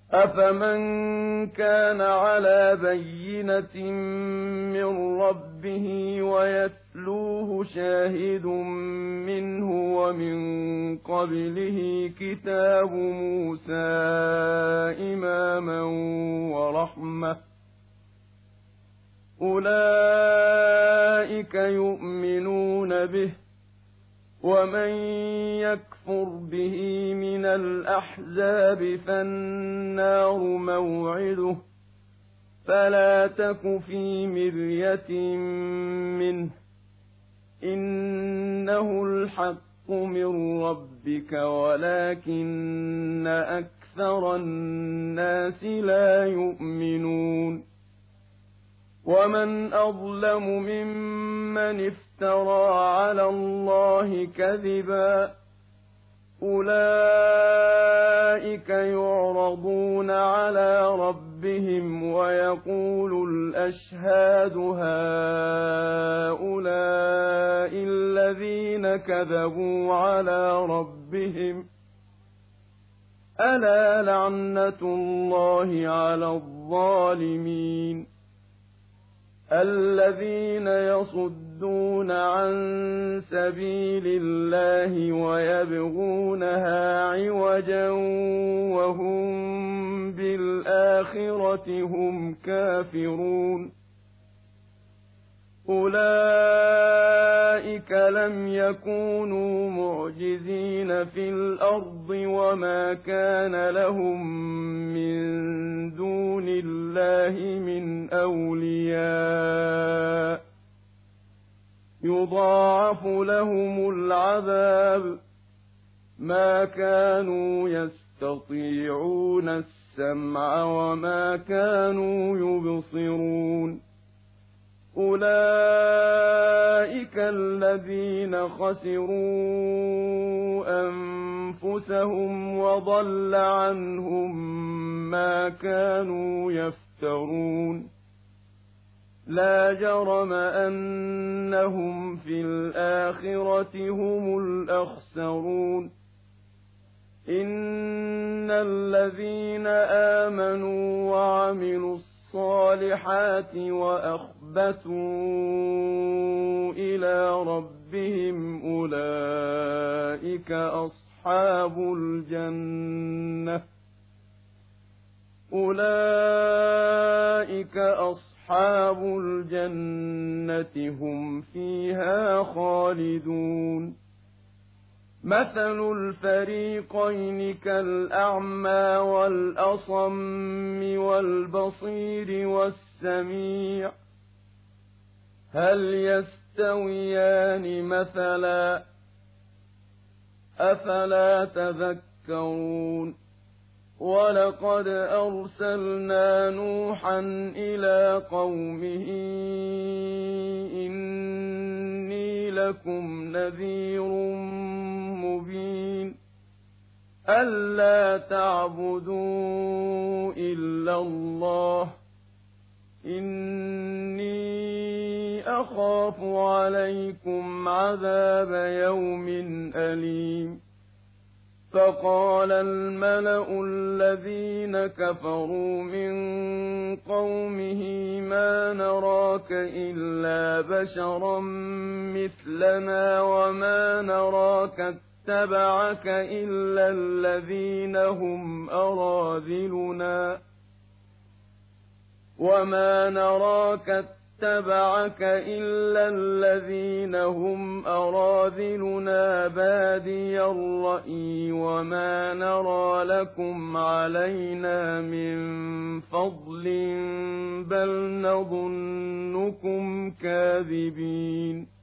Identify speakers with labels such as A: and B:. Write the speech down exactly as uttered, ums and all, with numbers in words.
A: أفمن كان على بينة من ربه ويتلوه شاهد منه ومن قبله كتاب موسى إماما ورحمة أولئك يؤمنون به ومن يكفر به من الأحزاب فالنار موعده فلا تك في مرية منه إنه الحق من ربك ولكن أكثر الناس لا يؤمنون ومن أظلم ممن افترى على الله كذبا أولئك يعرضون على ربهم ويقول الأشهاد هؤلاء الذين كذبوا على ربهم ألا لعنة الله على الظالمين الذين يصدون عن سبيل الله ويبغونها عوجا وهم بالآخرة هم كافرون أولئك لم يكونوا معجزين في الأرض وما كان لهم من دون الله من أولياء يضاعف لهم العذاب ما كانوا يستطيعون السمع وما كانوا يبصرون أولئك الذين خسروا أنفسهم وضل عنهم ما كانوا يفترون لا جرم أنهم في الآخرة هم الأخسرون إن الذين آمنوا وعملوا الصالحات وأخبتوا إلى ربهم أولئك أصحاب الجنة أولئك أصحاب الجنة هم فيها خالدون مثل الفريقين كالأعمى والأصم والبصير والسميع هل يستويان مثلا أفلا تذكرون ولقد أرسلنا نوحا إلى قومه إني لكم نذير مبين ألا تعبدوا إلا الله إني أخاف عليكم عذاب يوم أليم فقال الملأ الذين كفروا من قومه ما نراك إلا بشرا مثلنا وما نراك اتبعك إلا الذين هم أراذلنا وما نراك اتبعك إلا الذين هم أراذلنا بادي الرأي وما نرى لكم علينا من فضل بل نظنكم كاذبين